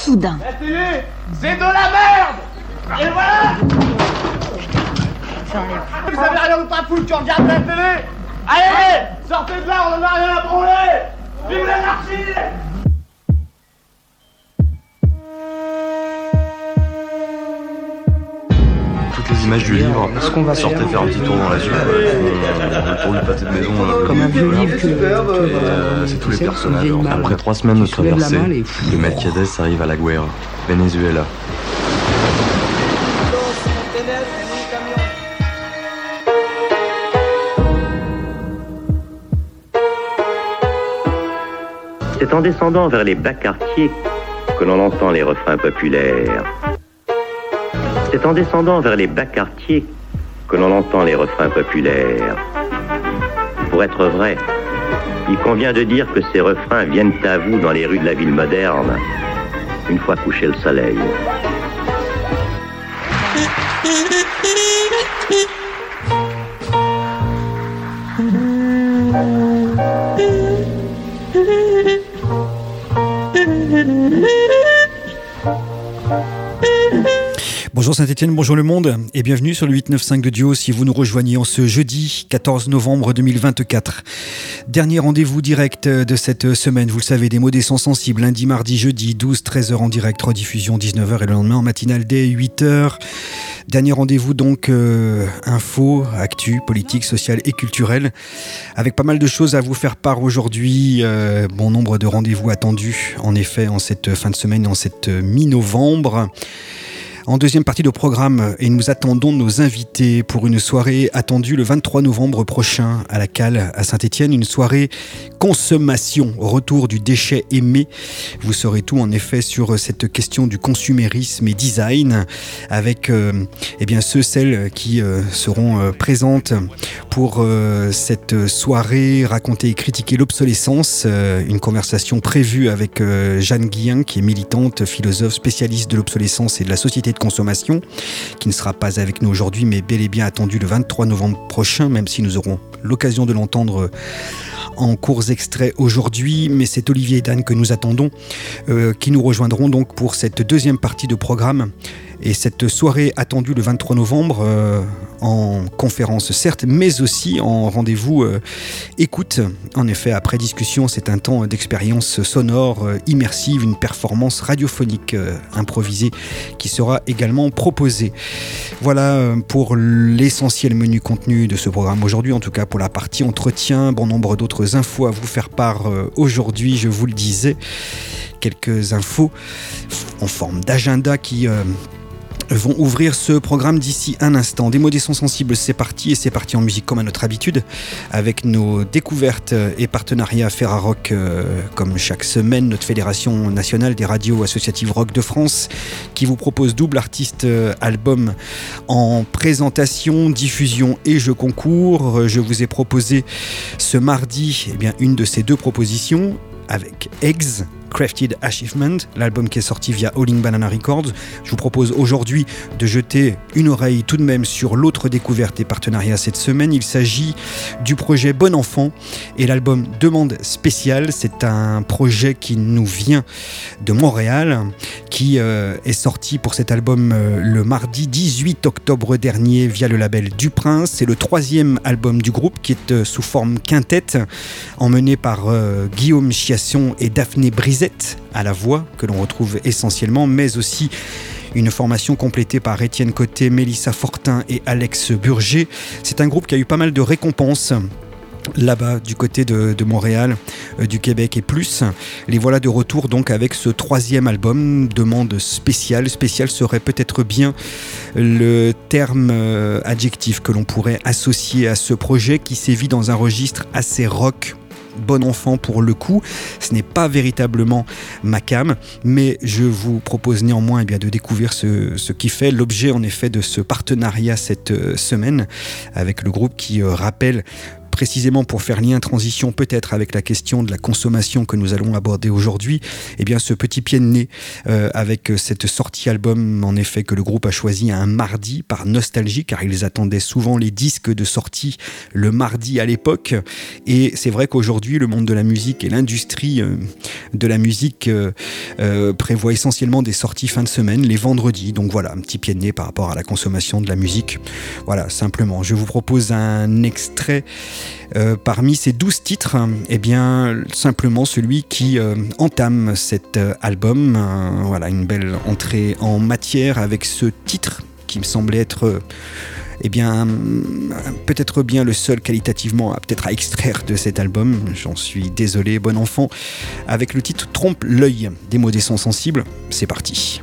soudain. La télé, c'est de la merde. Et voilà. Vous avez rien ou pas foutre, tu regardes la télé. Allez, sortez de là, on en a rien à branler. Vive l'anarchie. Toutes les images du livre, Est-ce qu'on va sortez faire un petit tour dans la suite, pour le pâté de maison, comme un vieux livre c'est tous les personnages. Après 3 semaines de traversée, le Melquiades arrive à La Guaira, Venezuela. C'est en descendant vers les bas quartiers que l'on entend les refrains populaires. C'est en descendant vers les bas quartiers que l'on entend les refrains populaires. Pour être vrai, il convient de dire que ces refrains viennent à vous dans les rues de la ville moderne, une fois couché le soleil. Bonjour Saint-Etienne, bonjour le monde et bienvenue sur le 895 de Duo si vous nous rejoignez en ce jeudi 14 novembre 2024. Dernier rendez-vous direct de cette semaine, vous le savez, des mots des sons sensibles, lundi, mardi, jeudi, 12-13h en direct, rediffusion 19h et le lendemain en matinale dès 8h. Dernier rendez-vous donc, info, actu, politique, sociale et culturelle, avec pas mal de choses à vous faire part aujourd'hui, bon nombre de rendez-vous attendus en effet en cette fin de semaine, en cette mi-novembre. En deuxième partie de programme, et nous attendons nos invités pour une soirée attendue le 23 novembre prochain à la Cale à Saint-Etienne, une soirée consommation, retour du déchet aimé. Vous saurez tout en effet sur cette question du consumérisme et design avec celles qui seront présentes pour cette soirée, raconter et critiquer l'obsolescence, une conversation prévue avec Jeanne Guillain qui est militante, philosophe, spécialiste de l'obsolescence et de la société de consommation, qui ne sera pas avec nous aujourd'hui mais bel et bien attendu le 23 novembre prochain, même si nous aurons l'occasion de l'entendre en courts extraits aujourd'hui, mais c'est Olivier et Dan que nous attendons, qui nous rejoindront donc pour cette deuxième partie de programme. Et cette soirée attendue le 23 novembre en conférence certes, mais aussi en rendez-vous écoute. En effet, après discussion, c'est un temps d'expérience sonore immersive, une performance radiophonique improvisée qui sera également proposée. Voilà pour l'essentiel menu contenu de ce programme aujourd'hui, en tout cas pour la partie entretien. Bon nombre d'autres infos à vous faire part aujourd'hui, je vous le disais. Quelques infos en forme d'agenda qui vont ouvrir ce programme d'ici un instant. Des mots des sons sensibles, c'est parti, et c'est parti en musique comme à notre habitude, avec nos découvertes et partenariats Ferrarock, comme chaque semaine, notre Fédération nationale des radios associatives rock de France, qui vous propose double artiste album en présentation, diffusion et jeu concours. Je vous ai proposé ce mardi une de ces deux propositions, avec Eggs, Crafted Achievement, l'album qui est sorti via Howling Banana Records. Je vous propose aujourd'hui de jeter une oreille tout de même sur l'autre découverte et partenariat cette semaine. Il s'agit du projet Bon Enfant et l'album Demande Spéciale. C'est un projet qui nous vient de Montréal, qui est sorti pour cet album le mardi 18 octobre dernier via le label Du Prince. C'est le troisième album du groupe qui est sous forme quintette, emmené par Guillaume Chiasson et Daphné Brisette à la voix, que l'on retrouve essentiellement, mais aussi une formation complétée par Étienne Côté, Mélissa Fortin et Alex Burger. C'est un groupe qui a eu pas mal de récompenses là-bas du côté de Montréal, du Québec et plus. Les voilà de retour donc avec ce troisième album, Demande Spéciale. Spécial serait peut-être bien le terme adjectif que l'on pourrait associer à ce projet qui sévit dans un registre assez rock. Bon Enfant pour le coup, ce n'est pas véritablement ma cam, mais je vous propose néanmoins de découvrir ce qui fait l'objet en effet de ce partenariat cette semaine avec le groupe qui rappelle précisément pour faire lien, transition peut-être avec la question de la consommation que nous allons aborder aujourd'hui, eh bien ce petit pied de nez avec cette sortie album en effet que le groupe a choisi un mardi par nostalgie, car ils attendaient souvent les disques de sortie le mardi à l'époque, et c'est vrai qu'aujourd'hui le monde de la musique et l'industrie de la musique prévoit essentiellement des sorties fin de semaine, les vendredis, donc voilà, un petit pied de nez par rapport à la consommation de la musique. Voilà, simplement. Je vous propose un extrait parmi ces 12 titres, eh bien, simplement celui qui entame cet album. Voilà, une belle entrée en matière avec ce titre qui me semblait être... eh bien, peut-être bien le seul qualitativement peut-être à extraire de cet album, j'en suis désolé, bon enfant, avec le titre Trompe l'œil des mots des sons sensibles. C'est parti.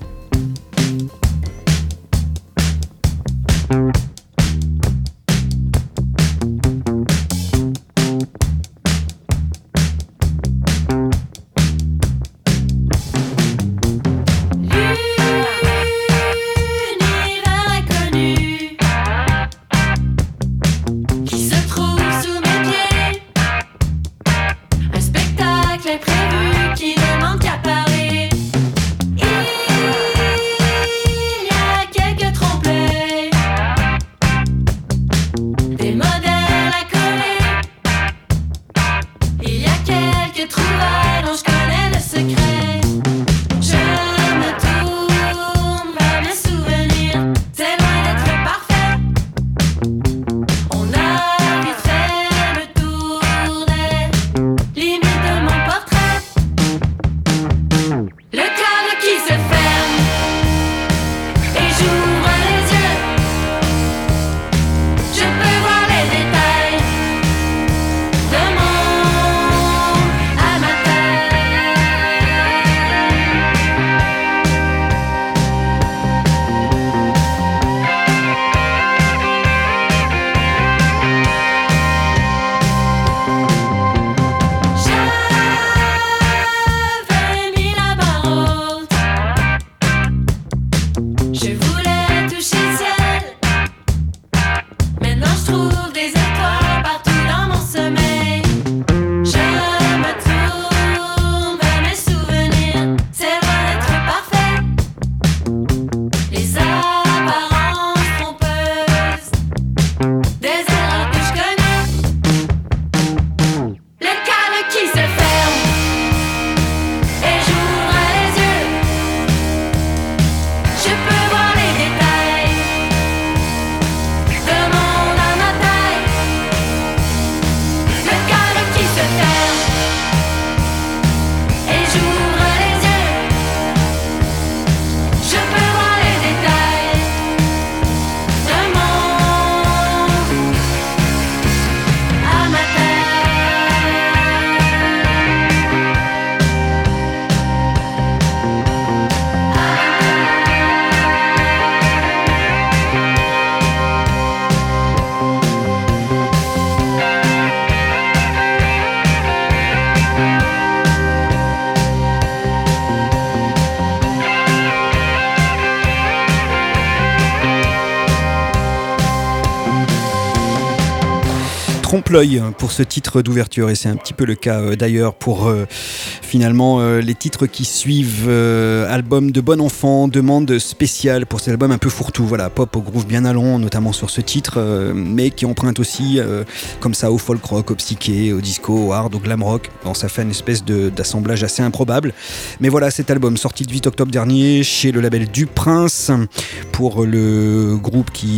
Trompe-l'œil pour ce titre d'ouverture, et c'est un petit peu le cas d'ailleurs pour finalement les titres qui suivent. Album de bon enfant, demande spéciale pour cet album un peu fourre-tout, voilà, pop au groove bien allant, notamment sur ce titre, mais qui emprunte aussi comme ça au folk rock, au psyché, au disco, au hard, au glam rock. Bon, ça fait une espèce d'assemblage assez improbable, mais voilà, cet album sorti le 8 octobre dernier chez le label Du Prince pour le groupe qui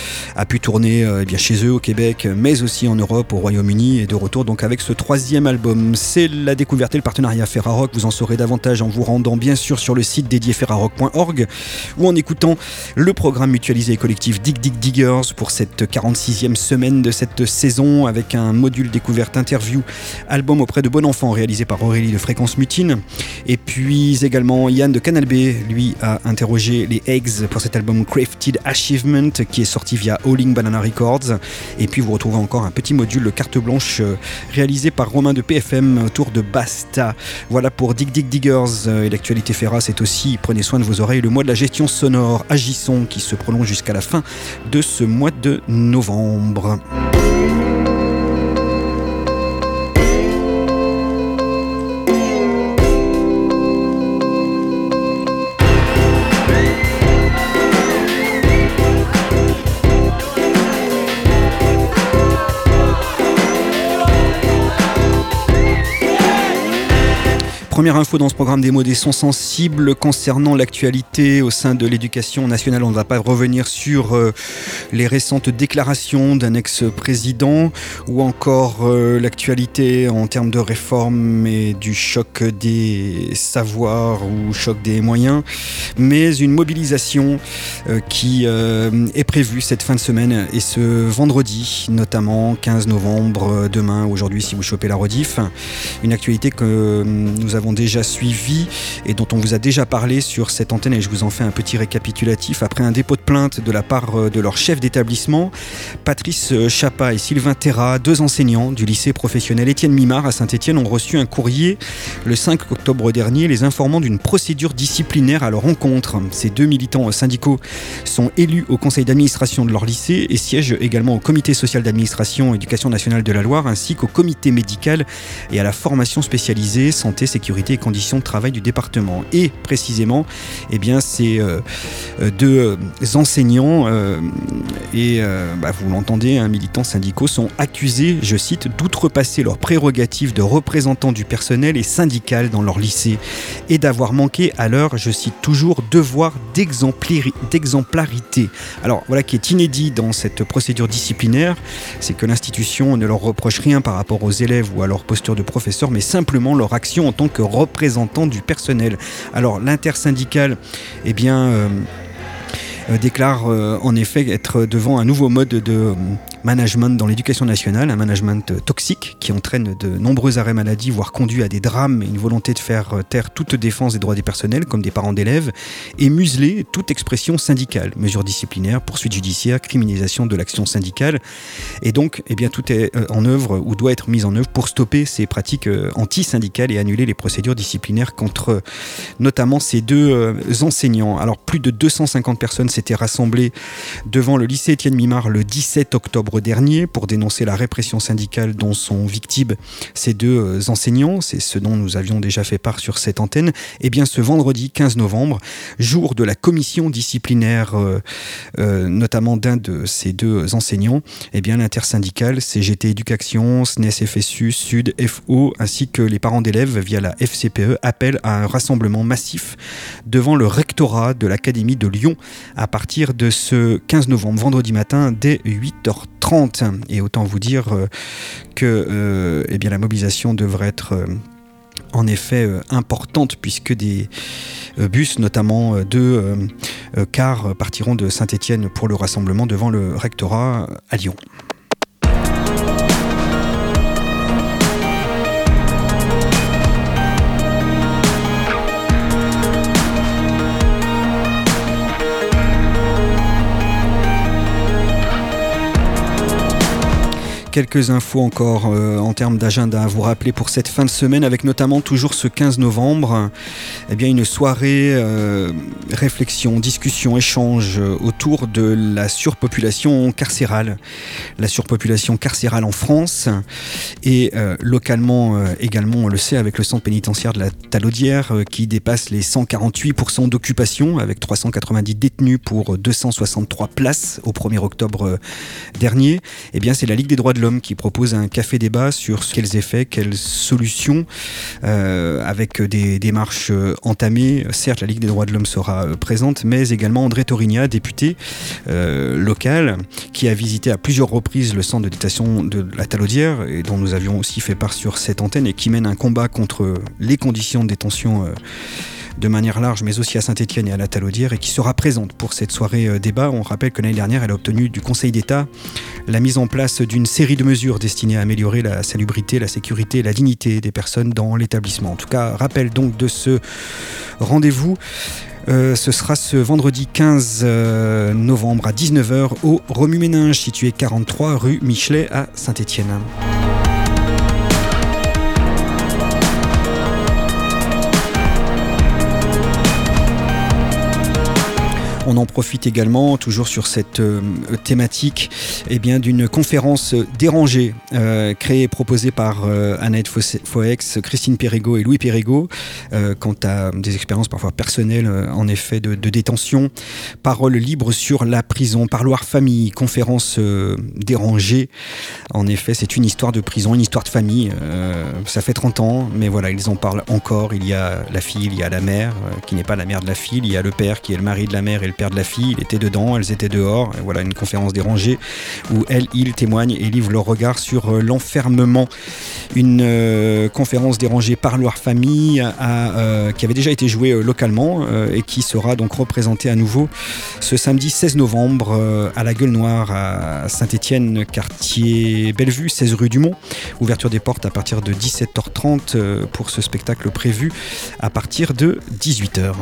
a pu tourner bien chez eux au Québec, mais aussi en Europe, au Royaume-Uni, et de retour donc avec ce troisième album. C'est la découverte et le partenariat Ferrarock. Vous en saurez davantage en vous rendant bien sûr sur le site dédié ferrarock.org ou en écoutant le programme mutualisé et collectif Dig Dig Diggers pour cette 46e semaine de cette saison, avec un module découverte interview album auprès de bon enfant réalisé par Aurélie de Fréquence Mutine. Et puis également Yann de Canal B, lui a interrogé les Eggs pour cet album Crafted Achievement qui est sorti via Howling Banana Records. Et puis vous retrouvez encore un petit module carte blanche réalisé par Romain de PFM autour de Basta. Voilà pour Dig Dig Diggers. Et l'actualité Ferra, c'est aussi, prenez soin de vos oreilles, le mois de la gestion sonore Agissons qui se prolonge jusqu'à la fin de ce mois de novembre. Première info dans ce programme des mots des sons sensibles concernant l'actualité au sein de l'éducation nationale. On ne va pas revenir sur les récentes déclarations d'un ex-président ou encore l'actualité en termes de réforme et du choc des savoirs ou choc des moyens, mais une mobilisation qui est prévue cette fin de semaine et ce vendredi, notamment 15 novembre, demain, aujourd'hui si vous chopez la rediff. Une actualité que nous avons déjà suivi et dont on vous a déjà parlé sur cette antenne, et je vous en fais un petit récapitulatif. Après un dépôt de plainte de la part de leur chef d'établissement, Patrice Chapa et Sylvain Terra, deux enseignants du lycée professionnel Étienne Mimard à Saint-Étienne, ont reçu un courrier le 5 octobre dernier les informant d'une procédure disciplinaire à leur encontre. Ces deux militants syndicaux sont élus au conseil d'administration de leur lycée et siègent également au comité social d'administration éducation nationale de la Loire ainsi qu'au comité médical et à la formation spécialisée santé, sécurité et conditions de travail du département. Et précisément, eh bien, ces deux enseignants vous l'entendez, militants syndicaux sont accusés, je cite, d'outrepasser leurs prérogatives de représentants du personnel et syndical dans leur lycée et d'avoir manqué à leur, je cite toujours, devoir d'exemplarité. Alors voilà qui est inédit dans cette procédure disciplinaire, c'est que l'institution ne leur reproche rien par rapport aux élèves ou à leur posture de professeur, mais simplement leur action en tant que représentant du personnel. Alors l'intersyndicale, déclare en effet être devant un nouveau mode de management dans l'éducation nationale, un management toxique qui entraîne de nombreux arrêts maladie, voire conduit à des drames et une volonté de faire taire toute défense des droits des personnels, comme des parents d'élèves, et museler toute expression syndicale, mesures disciplinaires, poursuites judiciaires, criminalisation de l'action syndicale. Et donc, tout est en œuvre ou doit être mis en œuvre pour stopper ces pratiques anti-syndicales et annuler les procédures disciplinaires contre notamment ces deux enseignants. Alors, plus de 250 personnes s'étaient rassemblées devant le lycée Étienne Mimard le 17 octobre dernier pour dénoncer la répression syndicale dont sont victimes ces deux enseignants. C'est ce dont nous avions déjà fait part sur cette antenne. Et bien ce vendredi 15 novembre, jour de la commission disciplinaire notamment d'un de ces deux enseignants, l'intersyndicale CGT Éducation, SNES FSU, Sud, FO ainsi que les parents d'élèves via la FCPE appellent à un rassemblement massif devant le rectorat de l'Académie de Lyon à partir de ce 15 novembre, vendredi matin dès 8h30. Et autant vous dire que la mobilisation devrait être en effet importante puisque des bus, notamment deux cars, partiront de Saint-Étienne pour le rassemblement devant le rectorat à Lyon. Quelques infos encore en termes d'agenda à vous rappeler pour cette fin de semaine, avec notamment toujours ce 15 novembre, une soirée réflexion, discussion, échange autour de la surpopulation carcérale. La surpopulation carcérale en France et localement également, on le sait, avec le centre pénitentiaire de la Talaudière qui dépasse les 148% d'occupation avec 390 détenus pour 263 places au 1er octobre dernier. C'est la Ligue des droits de l'homme qui propose un café-débat sur quels effets, quelles solutions, avec des démarches entamées. Certes, la Ligue des droits de l'homme sera présente, mais également André Torigna, député local, qui a visité à plusieurs reprises le centre de détention de la Talaudière, et dont nous avions aussi fait part sur cette antenne, et qui mène un combat contre les conditions de détention de manière large, mais aussi à Saint-Étienne et à la Talaudière, et qui sera présente pour cette soirée débat. On rappelle que l'année dernière, elle a obtenu du Conseil d'État la mise en place d'une série de mesures destinées à améliorer la salubrité, la sécurité et la dignité des personnes dans l'établissement. En tout cas, rappel donc de ce rendez-vous. Ce sera ce vendredi 15 novembre à 19h au Remue-Méninges, situé 43 rue Michelet à Saint-Étienne. On en profite également, toujours sur cette thématique, d'une conférence dérangée, créée et proposée par Annette Foex, Christine Perregaux et Louis Perregaux, quant à des expériences parfois personnelles, en effet, de détention. Parole libre sur la prison, parloir famille, conférence dérangée. En effet, c'est une histoire de prison, une histoire de famille. Ça fait 30 ans, mais voilà, ils en parlent encore. Il y a la fille, il y a la mère, qui n'est pas la mère de la fille. Il y a le père, qui est le mari de la mère et le père de la fille. Il était dedans, elles étaient dehors. Et voilà, une conférence dérangée où ils témoignent et livrent leur regard sur l'enfermement. Une conférence dérangée parloir famille qui avait déjà été jouée localement et qui sera donc représentée à nouveau ce samedi 16 novembre à la Gueule Noire à Saint-Étienne, quartier Bellevue, 16 rue du Mont. Ouverture des portes à partir de 17h30 pour ce spectacle prévu à partir de 18h.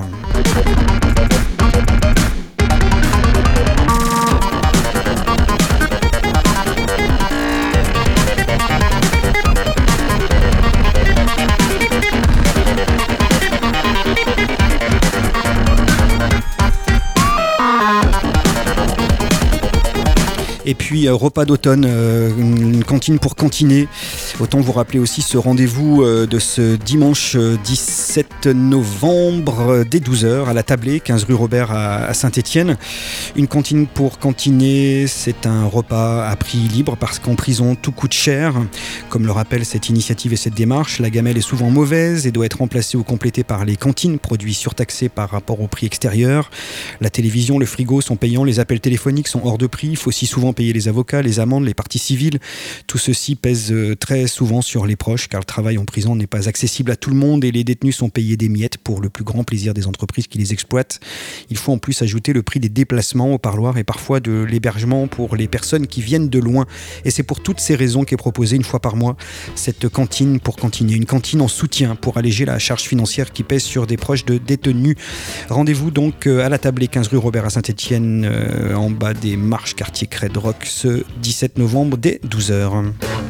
Et puis repas d'automne, une cantine pour cantiner. Autant vous rappeler aussi ce rendez-vous de ce dimanche 17 novembre dès 12h à la Tablée, 15 rue Robert à Saint-Étienne. Une cantine pour cantiner, c'est un repas à prix libre parce qu'en prison tout coûte cher. Comme le rappelle cette initiative et cette démarche, la gamelle est souvent mauvaise et doit être remplacée ou complétée par les cantines, produits surtaxés par rapport au prix extérieur. La télévision, le frigo sont payants, les appels téléphoniques sont hors de prix. Il faut aussi souvent payer les avocats, les amendes, les parties civiles. Tout ceci pèse très souvent sur les proches car le travail en prison n'est pas accessible à tout le monde et les détenus sont payés des miettes pour le plus grand plaisir des entreprises qui les exploitent. Il faut en plus ajouter le prix des déplacements au parloir et parfois de l'hébergement pour les personnes qui viennent de loin. Et c'est pour toutes ces raisons qu'est proposée une fois par mois cette cantine pour cantiner. Une cantine en soutien pour alléger la charge financière qui pèse sur des proches de détenus. Rendez-vous donc à la Tablée, 15 rue Robert à Saint-Étienne, en bas des marches quartier Cred Rock, ce 17 novembre dès 12h.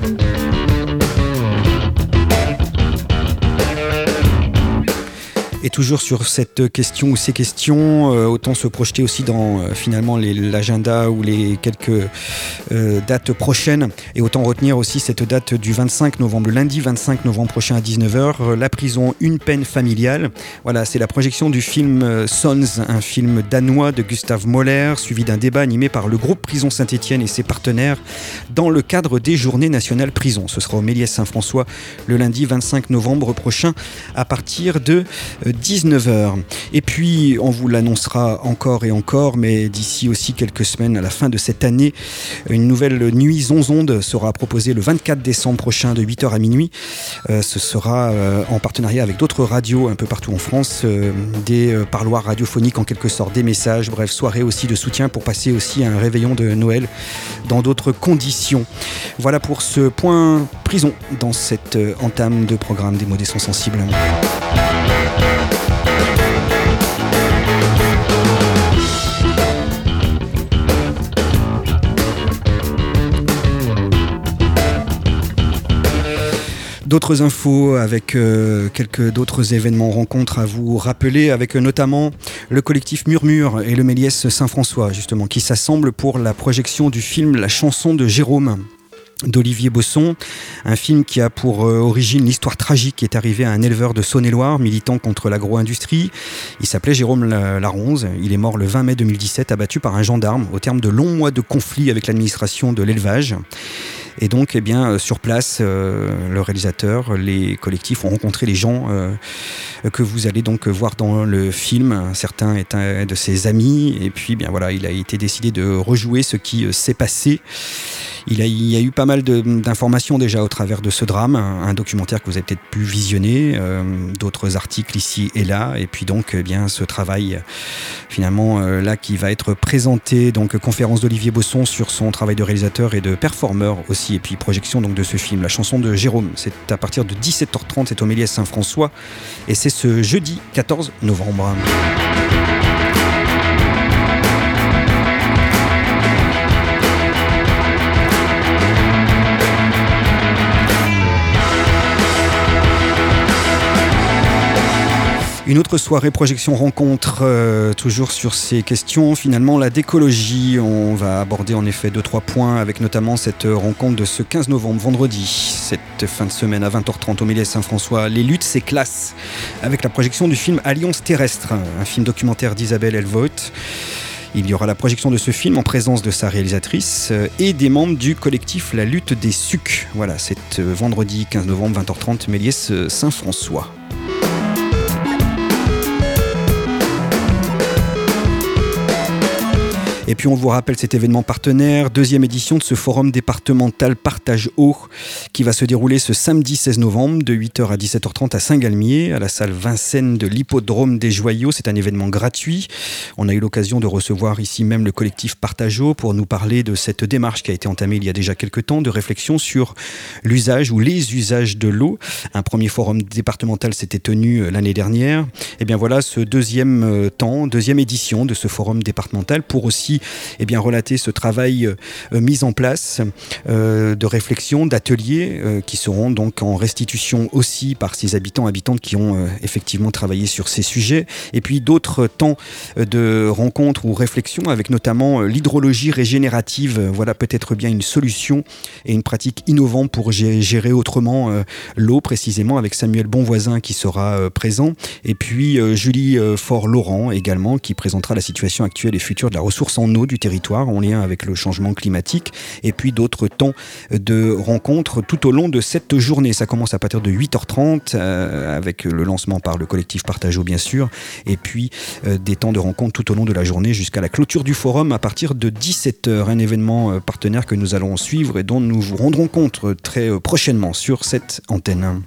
Et toujours sur cette question ou ces questions, autant se projeter aussi dans finalement l'agenda ou les quelques dates prochaines et autant retenir aussi cette date du 25 novembre, le lundi 25 novembre prochain à 19h, la prison, une peine familiale. Voilà, c'est la projection du film Sons, un film danois de Gustav Möller, suivi d'un débat animé par le groupe Prison Saint-Étienne et ses partenaires dans le cadre des Journées Nationales Prison. Ce sera au Méliès Saint-François le lundi 25 novembre prochain à partir de 19h. Et puis, on vous l'annoncera encore et encore, mais d'ici aussi quelques semaines, à la fin de cette année, une nouvelle nuit Zonzonde sera proposée le 24 décembre prochain de 8h à minuit. Ce sera en partenariat avec d'autres radios un peu partout en France, des parloirs radiophoniques en quelque sorte, des messages, bref, soirée aussi de soutien pour passer aussi un réveillon de Noël dans d'autres conditions. Voilà pour ce point prison dans cette entame de programme des mots des sons sensibles. D'autres infos avec quelques d'autres événements, rencontres à vous rappeler, avec notamment le collectif Murmure et le Méliès Saint-François, justement, qui s'assemblent pour la projection du film La chanson de Jérôme d'Olivier Besson, un film qui a pour origine l'histoire tragique qui est arrivée à un éleveur de Saône-et-Loire, militant contre l'agro-industrie. Il s'appelait Jérôme Laronze, il est mort le 20 mai 2017, abattu par un gendarme au terme de longs mois de conflit avec l'administration de l'élevage. Et donc, sur place, le réalisateur, les collectifs ont rencontré les gens que vous allez donc voir dans le film. Certains étaient de ses amis. Et puis, il a été décidé de rejouer ce qui s'est passé. Il y a eu pas mal d'informations déjà au travers de ce drame, un documentaire que vous avez peut-être pu visionner, d'autres articles ici et là, et puis donc ce travail finalement là qui va être présenté, donc conférence d'Olivier Besson sur son travail de réalisateur et de performeur aussi, et puis projection donc de ce film, La chanson de Jérôme. C'est à partir de 17h30, c'est au Méliès Saint-François, et c'est ce jeudi 14 novembre. Une autre soirée projection rencontre, toujours sur ces questions, finalement la d'écologie. On va aborder en effet 2-3 points avec notamment cette rencontre de ce 15 novembre, vendredi, cette fin de semaine à 20h30 au Méliès Saint-François. Les luttes, c'est classe, avec la projection du film Alliance terrestre, un film documentaire d'Isabelle Elvoet. Il y aura la projection de ce film en présence de sa réalisatrice et des membres du collectif La Lutte des Sucs. Voilà, c'est vendredi 15 novembre, 20h30, Méliès Saint-François. Et puis on vous rappelle cet événement partenaire, deuxième édition de ce forum départemental Partage Eau qui va se dérouler ce samedi 16 novembre de 8h à 17h30 à Saint-Galmier, à la salle Vincennes de l'Hippodrome des Joyaux. C'est un événement gratuit. On a eu l'occasion de recevoir ici même le collectif Partage Eau pour nous parler de cette démarche qui a été entamée il y a déjà quelques temps de réflexion sur l'usage ou les usages de l'eau. Un premier forum départemental s'était tenu l'année dernière. Et bien voilà ce deuxième édition de ce forum départemental pour aussi relater ce travail mis en place de réflexion, d'ateliers qui seront donc en restitution aussi par ces habitantes qui ont effectivement travaillé sur ces sujets. Et puis d'autres temps de rencontres ou réflexions avec notamment l'hydrologie régénérative. Voilà peut-être bien une solution et une pratique innovante pour gérer autrement l'eau précisément avec Samuel Bonvoisin qui sera présent. Et puis Julie Faure-Laurent également qui présentera la situation actuelle et future de la ressource en eau du territoire en lien avec le changement climatique et puis d'autres temps de rencontres tout au long de cette journée. Ça commence à partir de 8h30 avec le lancement par le collectif Partage Eau bien sûr et puis des temps de rencontres tout au long de la journée jusqu'à la clôture du forum à partir de 17h. Un événement partenaire que nous allons suivre et dont nous vous rendrons compte très prochainement sur cette antenne.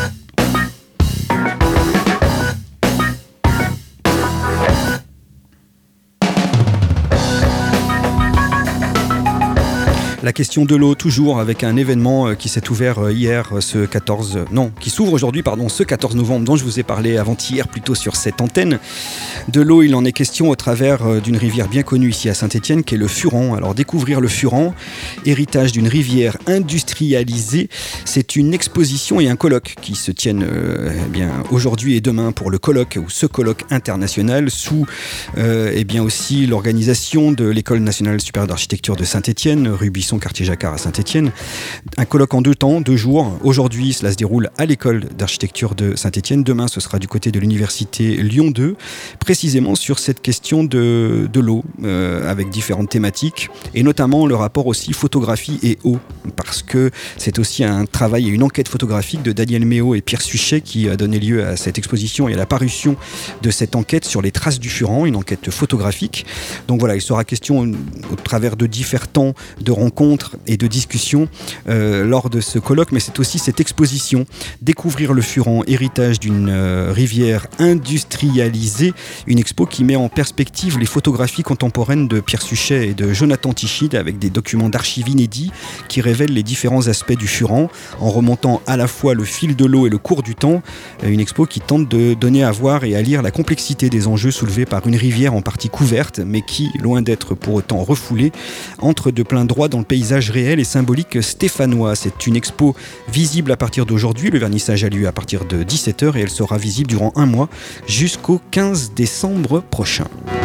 La question de l'eau, toujours avec un événement qui s'est ouvert hier, qui s'ouvre aujourd'hui, ce 14 novembre, dont je vous ai parlé avant-hier plutôt sur cette antenne. De l'eau, il en est question au travers d'une rivière bien connue ici à Saint-Étienne, qui est le Furan. Alors découvrir le Furan, héritage d'une rivière industrialisée, c'est une exposition et un colloque qui se tiennent aujourd'hui et demain pour le colloque ou ce colloque international sous aussi l'organisation de l'École nationale supérieure d'architecture de Saint-Étienne, rue Bisson, quartier Jacquard à Saint-Étienne. Un colloque en 2 temps, 2 jours. Aujourd'hui, cela se déroule à l'école d'architecture de Saint-Étienne. Demain, ce sera du côté de l'université Lyon 2, précisément sur cette question de l'eau, avec différentes thématiques, et notamment le rapport aussi photographie et eau, parce que c'est aussi un travail et une enquête photographique de Daniel Méo et Pierre Suchet qui a donné lieu à cette exposition et à la parution de cette enquête sur les traces du Furan, une enquête photographique. Donc voilà, il sera question au travers de différents temps de rencontres et de discussions lors de ce colloque, mais c'est aussi cette exposition Découvrir le Furan, héritage d'une rivière industrialisée, une expo qui met en perspective les photographies contemporaines de Pierre Suchet et de Jonathan Tichid avec des documents d'archives inédits qui révèlent les différents aspects du Furan en remontant à la fois le fil de l'eau et le cours du temps, une expo qui tente de donner à voir et à lire la complexité des enjeux soulevés par une rivière en partie couverte mais qui, loin d'être pour autant refoulée, entre de plein droit dans le paysage réel et symbolique stéphanois. C'est une expo visible à partir d'aujourd'hui. Le vernissage a lieu à partir de 17h et elle sera visible durant 1 mois jusqu'au 15 décembre prochain.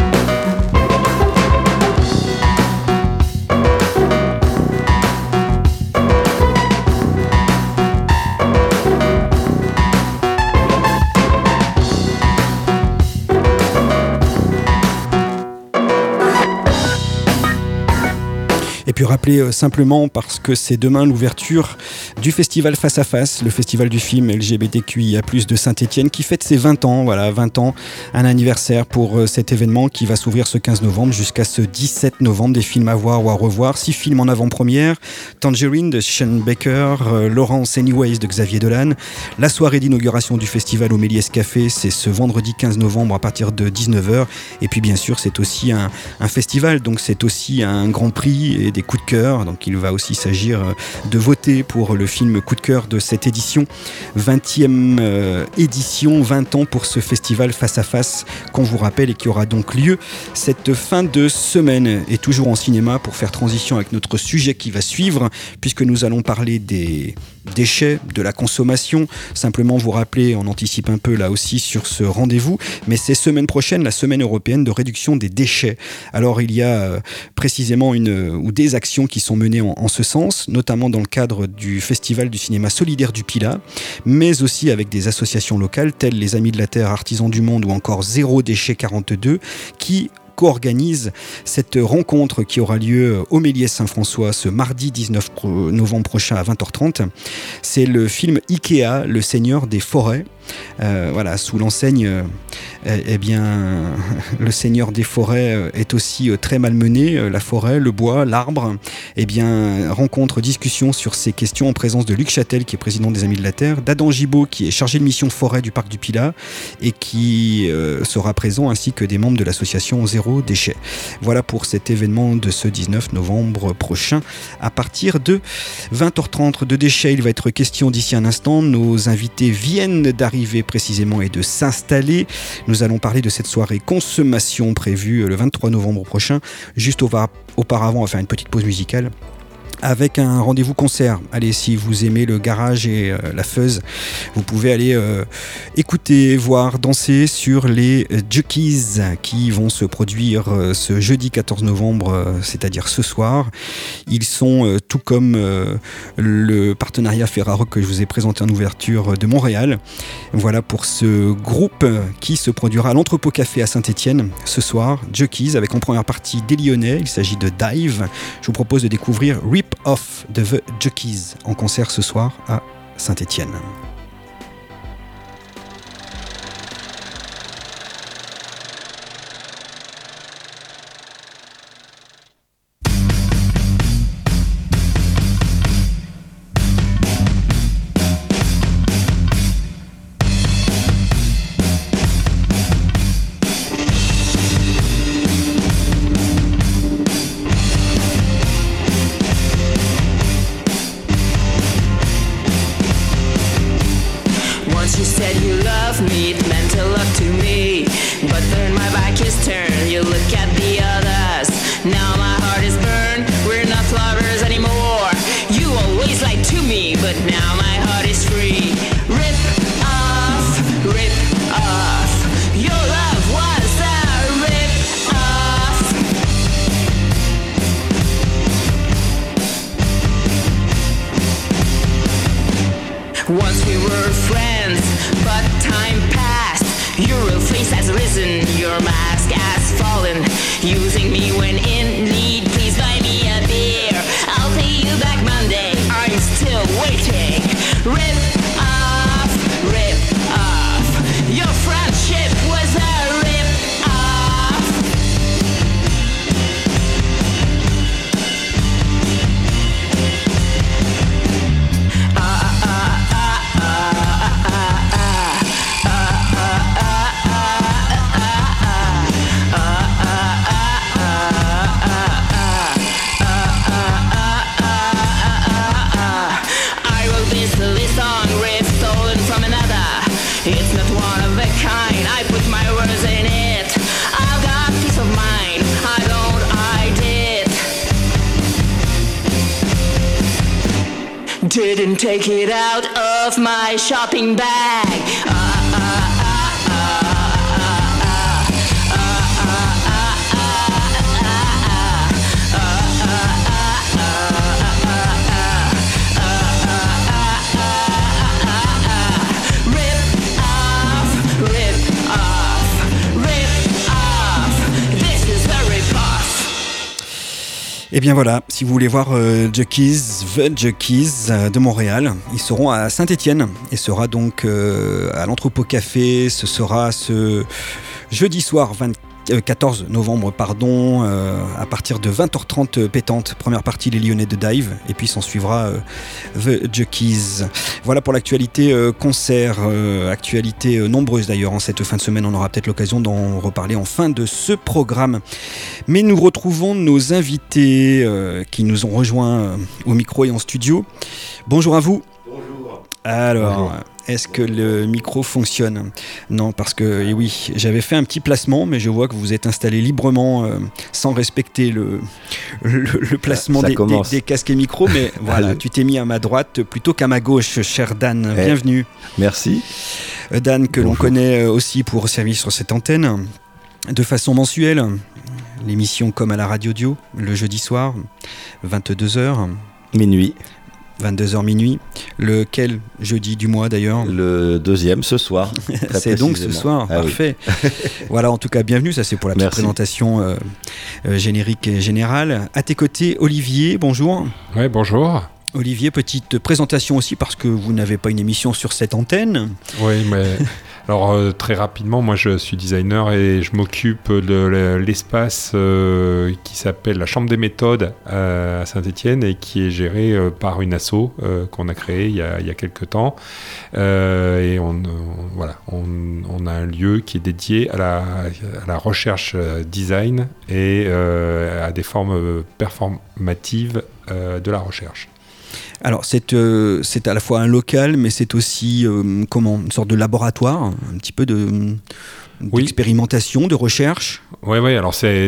Et puis rappeler simplement, parce que c'est demain l'ouverture du festival Face à Face, le festival du film LGBTQIA+ de Saint-Étienne, qui fête ses 20 ans. Voilà, 20 ans, un anniversaire pour cet événement qui va s'ouvrir ce 15 novembre jusqu'à ce 17 novembre. Des films à voir ou à revoir. 6 films en avant-première. Tangerine de Sean Baker, Laurence Anyways de Xavier Dolan. La soirée d'inauguration du festival au Méliès Café, c'est ce vendredi 15 novembre à partir de 19h. Et puis bien sûr, c'est aussi un festival, donc c'est aussi un grand prix et des coups de de cœur. Donc il va aussi s'agir de voter pour le film coup de cœur de cette édition, 20e édition, 20 ans pour ce festival Face à Face qu'on vous rappelle et qui aura donc lieu cette fin de semaine. Et toujours en cinéma pour faire transition avec notre sujet qui va suivre, puisque nous allons parler des déchets, de la consommation. Simplement vous rappeler, on anticipe un peu là aussi sur ce rendez-vous, mais c'est semaine prochaine, la semaine européenne de réduction des déchets. Alors il y a précisément des actions qui sont menées en ce sens, notamment dans le cadre du Festival du cinéma solidaire du Pilat, mais aussi avec des associations locales telles les Amis de la Terre, Artisans du Monde ou encore Zéro Déchet 42 qui co-organise cette rencontre qui aura lieu au Méliès Saint-François ce mardi 19 novembre prochain à 20h30. C'est le film Ikea, le Seigneur des forêts. Voilà, sous l'enseigne, le Seigneur des forêts est aussi très malmené. La forêt, le bois, l'arbre. Rencontre, discussion sur ces questions en présence de Luc Châtel, qui est président des Amis de la Terre, d'Adam Gibaud, qui est chargé de mission forêt du Parc du Pilat et qui sera présent, ainsi que des membres de l'association Zéro Déchet. Voilà pour cet événement de ce 19 novembre prochain à partir de 20h30. De déchets, il va être question d'ici un instant. Nos invités viennent d'arriver précisément et de s'installer. Nous allons parler de cette soirée consommation prévue le 23 novembre prochain. Juste auparavant, on va faire une petite pause musicale avec un rendez-vous concert. Allez, si vous aimez le garage et la fuzz, vous pouvez aller écouter, voir, danser sur les Junkies qui vont se produire ce jeudi 14 novembre, c'est-à-dire ce soir. Ils sont, tout comme le partenariat Ferrarock que je vous ai présenté en ouverture de Montréal. Voilà pour ce groupe qui se produira à l'Entrepôt Café à Saint-Étienne ce soir. Junkies avec en première partie des Lyonnais, il s'agit de Dive. Je vous propose de découvrir Rip Off de The Junkies en concert ce soir à Saint-Étienne. Once we were friends, but time passed. Your real face has risen, your mask has fallen. Using me when in need, please buy me a beer. I'll pay you back Monday, I'm still waiting. Rip off, your friendship was a rip off. It's not one of a kind, I put my words in it. I've got peace of mind, I don't hide it. Didn't take it out of my shopping bag. Et bien voilà, si vous voulez voir Junkies, The Junkies de Montréal, ils seront à Saint-Étienne et sera donc à l'Entrepôt Café. Ce sera ce jeudi soir 14 novembre, pardon, à partir de 20h30 pétante. Première partie, les Lyonnais de Dive, et puis s'en suivra The Jockeys. Voilà pour l'actualité concert, actualité nombreuse d'ailleurs en cette fin de semaine. On aura peut-être l'occasion d'en reparler en fin de ce programme. Mais nous retrouvons nos invités qui nous ont rejoints au micro et en studio. Bonjour à vous. Bonjour. Alors, Bonjour. Est-ce que le micro fonctionne ? Non, parce que, et oui, j'avais fait un petit placement, mais je vois que vous êtes installé librement, sans respecter le placement des casques et micros. Mais voilà, tu t'es mis à ma droite plutôt qu'à ma gauche, cher Dan. Bienvenue. Merci. Dan, que l'on connaît aussi pour servir sur cette antenne, de façon mensuelle. L'émission Comme à la Radio Dio, le jeudi soir, 22h. Minuit. 22h minuit. Lequel jeudi du mois d'ailleurs ? Le deuxième ce soir. C'est donc ce soir, parfait. Oui. Voilà, en tout cas, bienvenue. Ça, c'est pour la petite présentation générique et générale. À tes côtés, Olivier, bonjour. Oui, bonjour. Olivier, petite présentation aussi parce que vous n'avez pas une émission sur cette antenne. Oui, mais alors très rapidement, moi je suis designer et je m'occupe de l'espace qui s'appelle la Chambre des méthodes à Saint-Étienne et qui est géré par une asso qu'on a créée il y a quelques temps. Et on a un lieu qui est dédié à la recherche design et à des formes performatives de la recherche. Alors c'est à la fois un local, mais c'est aussi une sorte de laboratoire, un petit peu d'expérimentation, de recherche. Oui. Alors c'est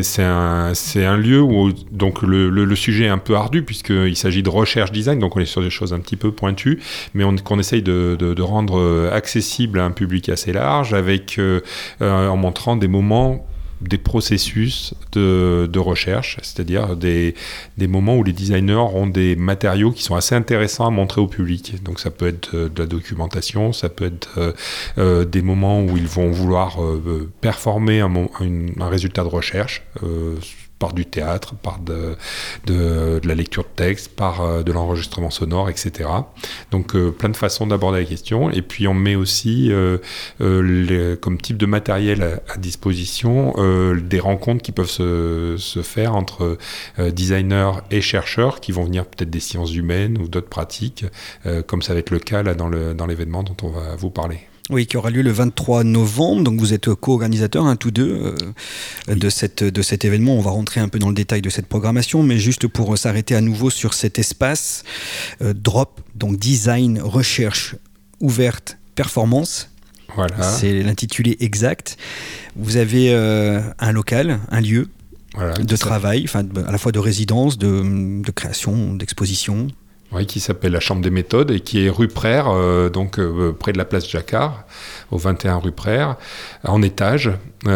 un lieu où donc le sujet est un peu ardu puisqu'il s'agit de recherche design, donc on est sur des choses un petit peu pointues, mais qu'on essaye de rendre accessible à un public assez large, avec en montrant des moments, des processus de recherche, c'est-à-dire des moments où les designers ont des matériaux qui sont assez intéressants à montrer au public. Donc ça peut être de la documentation, ça peut être des moments où ils vont vouloir performer un résultat de recherche, par du théâtre, par de la lecture de texte, par de l'enregistrement sonore, etc. Donc plein de façons d'aborder la question. Et puis on met aussi comme type de matériel à disposition des rencontres qui peuvent se faire entre designers et chercheurs qui vont venir peut-être des sciences humaines ou d'autres pratiques, comme ça va être le cas là dans l'événement dont on va vous parler. Oui, qui aura lieu le 23 novembre. Donc vous êtes co-organisateurs, tous deux, de cet événement. On va rentrer un peu dans le détail de cette programmation, mais juste pour s'arrêter à nouveau sur cet espace DROP, donc Design, Recherche, Ouverte, Performance. Voilà. C'est l'intitulé exact. Vous avez un local, un lieu de travail, à la fois de résidence, de création, d'exposition. Oui, qui s'appelle la Chambre des méthodes et qui est rue Prère, près de la place Jacquard, au 21 rue Prère, en étage.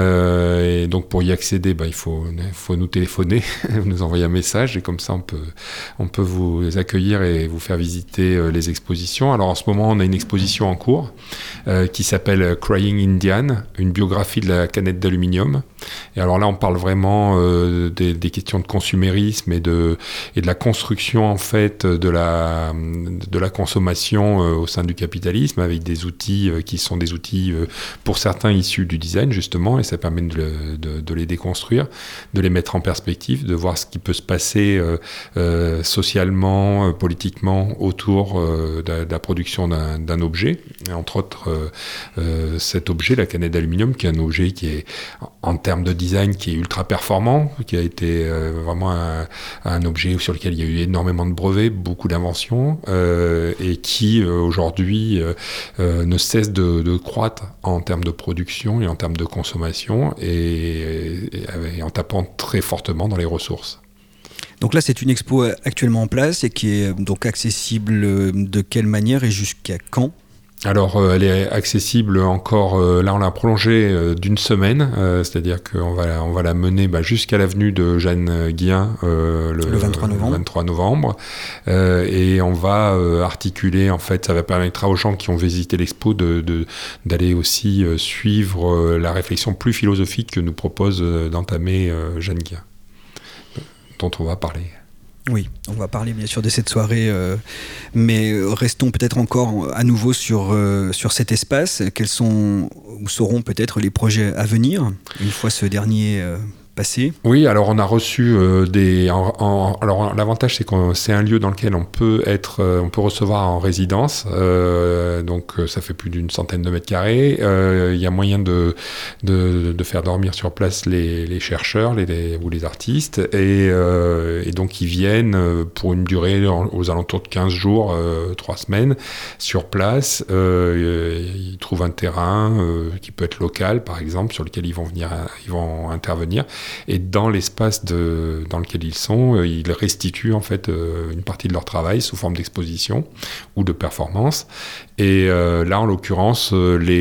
Et donc pour y accéder, il faut nous téléphoner, nous envoyer un message et comme ça on peut vous accueillir et vous faire visiter les expositions. Alors en ce moment on a une exposition en cours qui s'appelle Crying Indian, une biographie de la canette d'aluminium. Et alors là on parle vraiment des questions de consumérisme et de la construction en fait de la consommation au sein du capitalisme avec des outils qui sont des outils pour certains issus du design justement, et ça permet de les déconstruire, de les mettre en perspective, de voir ce qui peut se passer socialement, politiquement autour de la production d'un objet, et entre autres cet objet, la canette d'aluminium, qui est un objet qui est en termes de design qui est ultra performant, qui a été vraiment un objet sur lequel il y a eu énormément de brevets, beaucoup d'inventions, et qui aujourd'hui ne cesse de croître en termes de production et en termes de consommation et en tapant très fortement dans les ressources. Donc là, c'est une expo actuellement en place et qui est donc accessible de quelle manière et jusqu'à quand ? Alors, elle est accessible encore, là on l'a prolongée d'une semaine, c'est-à-dire qu'on va la mener jusqu'à l'avenue de Jeanne Guien le 23 novembre. Et on va articuler, en fait, ça va permettre aux gens qui ont visité l'expo d'aller aussi suivre la réflexion plus philosophique que nous propose d'entamer Jeanne Guien, dont on va parler. Oui, on va parler bien sûr de cette soirée, mais restons peut-être encore à nouveau sur cet espace. Quels sont ou seront peut-être les projets à venir une fois ce dernier passé? Oui, alors on a reçu alors l'avantage c'est que c'est un lieu dans lequel on peut recevoir en résidence, donc ça fait plus d'une centaine de mètres carrés. Il y a moyen de faire dormir sur place les chercheurs ou les artistes, et donc ils viennent pour une durée aux alentours de 15 jours, 3 semaines sur place. Ils trouvent un terrain qui peut être local par exemple, sur lequel ils vont intervenir. Et dans l'espace dans lequel ils sont, ils restituent en fait une partie de leur travail sous forme d'exposition ou de performance. Et là, en l'occurrence,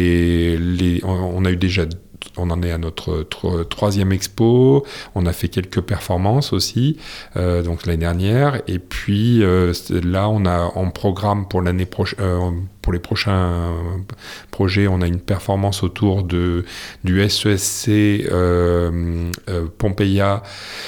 on en est à notre troisième expo. On a fait quelques performances aussi, donc l'année dernière. Et puis là, on a en programme pour l'année prochaine. Pour les prochains projets, on a une performance autour du SESC Pompeia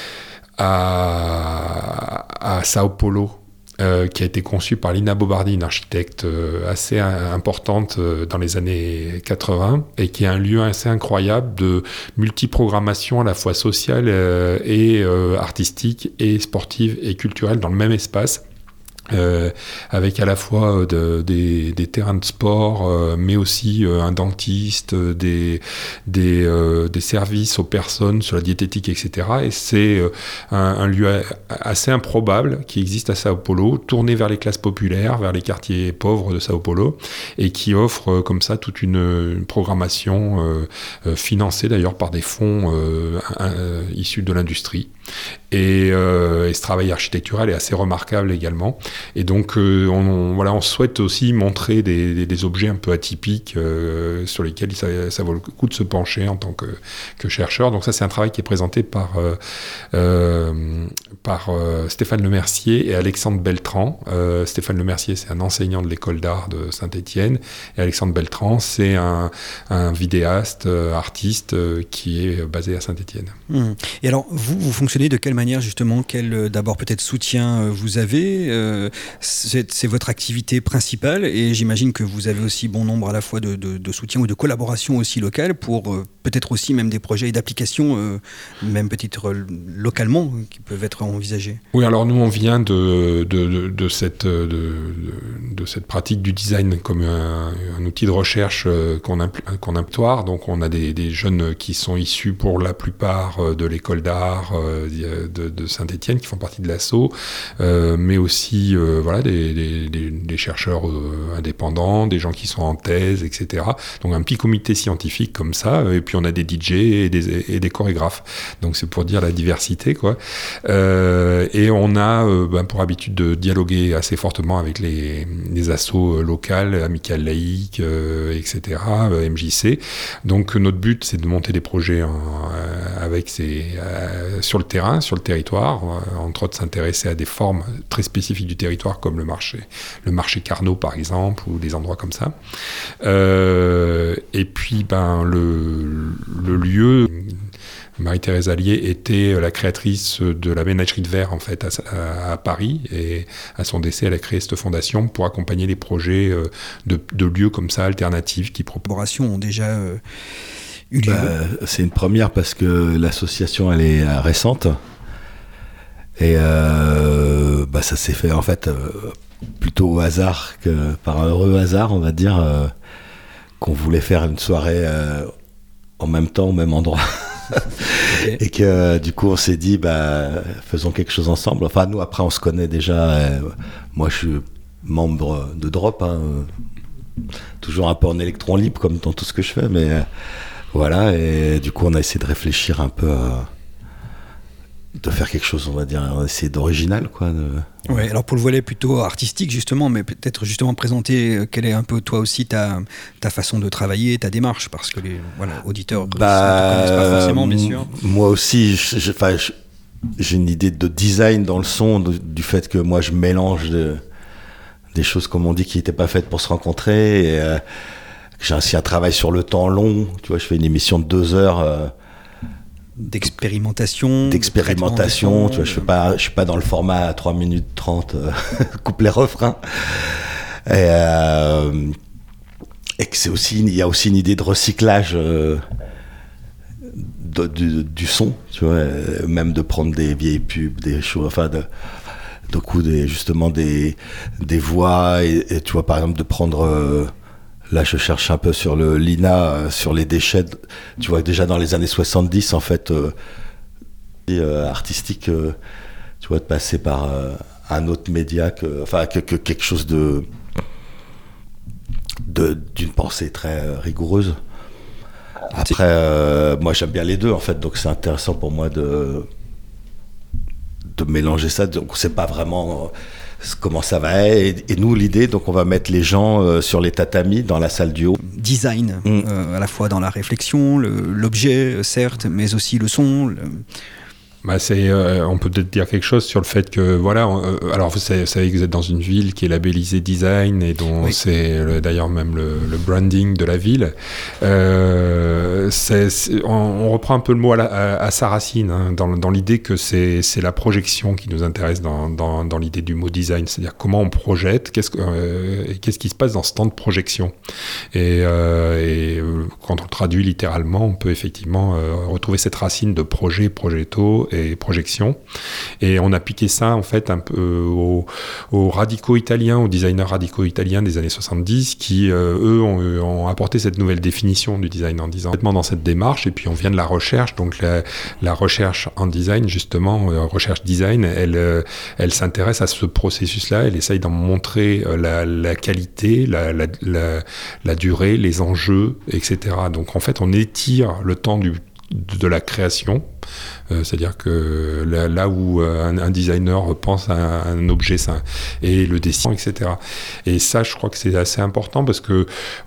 à Sao Paulo, qui a été conçue par Lina Bobardi, une architecte assez importante dans les années 80, et qui est un lieu assez incroyable de multiprogrammation à la fois sociale et artistique et sportive et culturelle dans le même espace. Avec à la fois des terrains de sport, mais aussi un dentiste, des services aux personnes sur la diététique, etc. Et c'est un lieu assez improbable qui existe à Sao Paulo, tourné vers les classes populaires, vers les quartiers pauvres de Sao Paulo, et qui offre comme ça toute une programmation financée d'ailleurs par des fonds issus de l'industrie. Et ce travail architectural est assez remarquable également. Et donc on souhaite aussi montrer des objets un peu atypiques sur lesquels ça vaut le coup de se pencher en tant que chercheur. Donc ça, c'est un travail qui est présenté par Stéphane Lemercier et Alexandre Beltran. Stéphane Lemercier, c'est un enseignant de l'école d'art de Saint-Étienne, et Alexandre Beltran, c'est un vidéaste, artiste qui est basé à Saint-Étienne. Et alors, vous fonctionnez de quelle manière justement? Quel d'abord peut-être soutien vous avez? C'est votre activité principale, et j'imagine que vous avez aussi bon nombre à la fois de soutien ou de collaboration aussi locale pour peut-être aussi même des projets d'application, même peut-être localement, qui peuvent être envisagés. Oui, alors nous on vient de cette pratique du design comme un outil de recherche qu'on imptoire. Donc on a des jeunes qui sont issus pour la plupart de l'école d'art de Saint-Étienne, qui font partie de l'asso, mais aussi des chercheurs indépendants, des gens qui sont en thèse, etc. Donc un petit comité scientifique comme ça, et puis on a des DJ et des chorégraphes. Donc c'est pour dire la diversité, quoi. Et on a pour habitude de dialoguer assez fortement avec les assos locales, Amicales Laïques, etc., MJC. Donc notre but, c'est de monter des projets sur le terrain, sur le territoire, entre autres s'intéresser à des formes très spécifiques du territoire, comme le marché Carnot par exemple, ou des endroits comme ça. Et puis le lieu, Marie-Thérèse Allier était la créatrice de la ménagerie de verre en fait à Paris, et à son décès elle a créé cette fondation pour accompagner les projets de lieux comme ça alternatifs qui proposent. Ont déjà eu lieu. C'est une première parce que l'association elle est récente, et ça s'est fait en fait plutôt au hasard que par un heureux hasard, on va dire, qu'on voulait faire une soirée en même temps au même endroit. Okay. Et que du coup on s'est dit faisons quelque chose ensemble. Enfin nous après on se connaît déjà, moi je suis membre de Drop, toujours un peu en électron libre comme dans tout ce que je fais, mais voilà, et du coup on a essayé de réfléchir un peu de faire quelque chose, on va dire, essayer d'original, quoi. Ouais, alors pour le volet plutôt artistique justement, mais peut-être justement présenter quelle est un peu toi aussi ta façon de travailler, ta démarche, parce que les auditeurs ne te connaissent pas forcément, bien sûr. Moi aussi, j'ai une idée de design dans le son, du fait que moi je mélange des choses, comme on dit, qui n'étaient pas faites pour se rencontrer, et j'ai aussi un travail sur le temps long, tu vois, je fais une émission de 2 heures d'expérimentation, tu vois, je suis pas dans le format à 3 minutes 30 couplet-refrain. Et que il y a aussi une idée de recyclage du son, tu vois, même de prendre des vieilles pubs, des choses, enfin justement des voix et tu vois, par exemple, de prendre là je cherche un peu sur le Lina, sur les déchets, tu vois, déjà dans les années 70 en fait, artistique, tu vois, de passer par un autre média que quelque chose d'une pensée très rigoureuse. Après, moi j'aime bien les deux en fait, donc c'est intéressant pour moi de mélanger ça. Donc on sait pas vraiment comment ça va être. Et nous, l'idée, donc on va mettre les gens sur les tatamis dans la salle du haut. Design, à la fois dans la réflexion, l'objet certes, mais aussi le son. On peut peut-être dire quelque chose sur le fait que, voilà, alors vous savez que vous êtes dans une ville qui est labellisée design et dont c'est d'ailleurs même le branding de la ville. On reprend un peu le mot à sa racine, hein, dans l'idée que c'est la projection qui nous intéresse dans l'idée du mot design, c'est-à-dire comment on projette, qu'est-ce qui se passe dans ce temps de projection. Et quand on le traduit littéralement, on peut effectivement retrouver cette racine de projet, progetto et projection. Et on a piqué ça en fait un peu aux radicaux italiens, aux designers radicaux italiens des années 70 qui, eux, ont apporté cette nouvelle définition du design en disant dans cette démarche, et puis on vient de la recherche, donc la recherche en design, justement, recherche design, elle s'intéresse à ce processus-là, elle essaye d'en montrer la qualité, la durée, les enjeux, etc. Donc en fait, on étire le temps de la création, c'est-à-dire que là où un designer pense à un objet et le dessine, etc. Et ça, je crois que c'est assez important parce que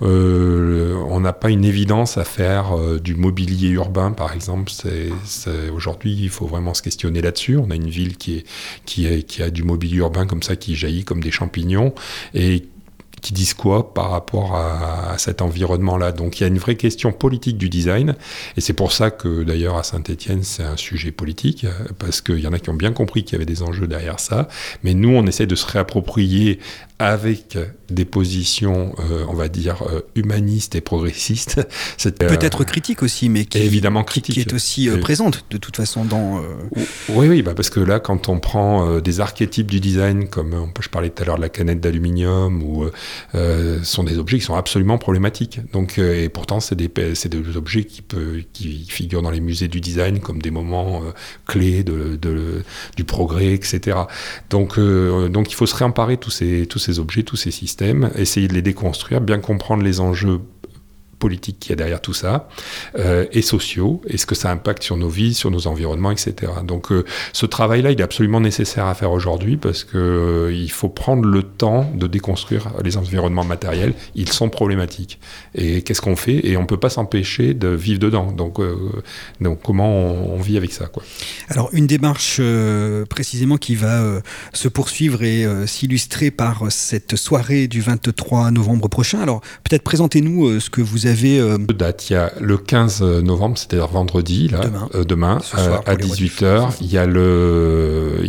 on n'a pas une évidence à faire du mobilier urbain, par exemple. Aujourd'hui, il faut vraiment se questionner là-dessus. On a une ville qui a du mobilier urbain comme ça qui jaillit comme des champignons et qui disent quoi par rapport à cet environnement-là. Donc il y a une vraie question politique du design, et c'est pour ça que d'ailleurs à Saint-Étienne c'est un sujet politique, parce qu'il y en a qui ont bien compris qu'il y avait des enjeux derrière ça, mais nous on essaie de se réapproprier avec des positions, on va dire, humanistes et progressistes. Peut-être critique aussi, mais qui, évidemment critique. Qui est aussi présente, de toute façon, dans... Oui, parce que là, quand on prend des archétypes du design, comme je parlais tout à l'heure de la canette d'aluminium, ou sont des objets qui sont absolument problématiques. Donc, et pourtant, c'est des objets qui figurent dans les musées du design comme des moments clés du progrès, etc. Donc, il faut se réemparer tous ces objets, tous ces systèmes, essayer de les déconstruire, bien comprendre les enjeux politiques qu'il y a derrière tout ça, et sociaux, et ce que ça impacte sur nos vies, sur nos environnements, etc. Donc ce travail-là, il est absolument nécessaire à faire aujourd'hui parce que il faut prendre le temps de déconstruire les environnements matériels. Ils sont problématiques. Et qu'est-ce qu'on fait ? Et on ne peut pas s'empêcher de vivre dedans. Donc comment on vit avec ça, quoi. Alors une démarche précisément qui va se poursuivre et s'illustrer par cette soirée du 23 novembre prochain. Alors peut-être présentez-nous ce que vous avez. Deux dates. Il y a le 15 novembre, c'est-à-dire vendredi, là, demain à 18h. Il y a le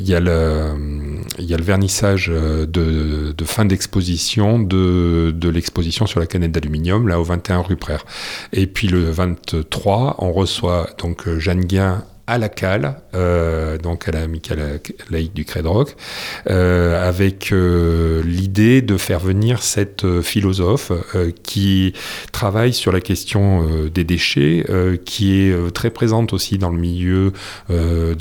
vernissage de fin d'exposition de l'exposition sur la canette d'aluminium, là au 21 rue Prère. Et puis le 23, on reçoit donc Jeanne Guin à la Cale, donc à la amicale laïque du Crédroc, avec l'idée de faire venir cette philosophe qui travaille sur la question des déchets, qui est très présente aussi dans le milieu elle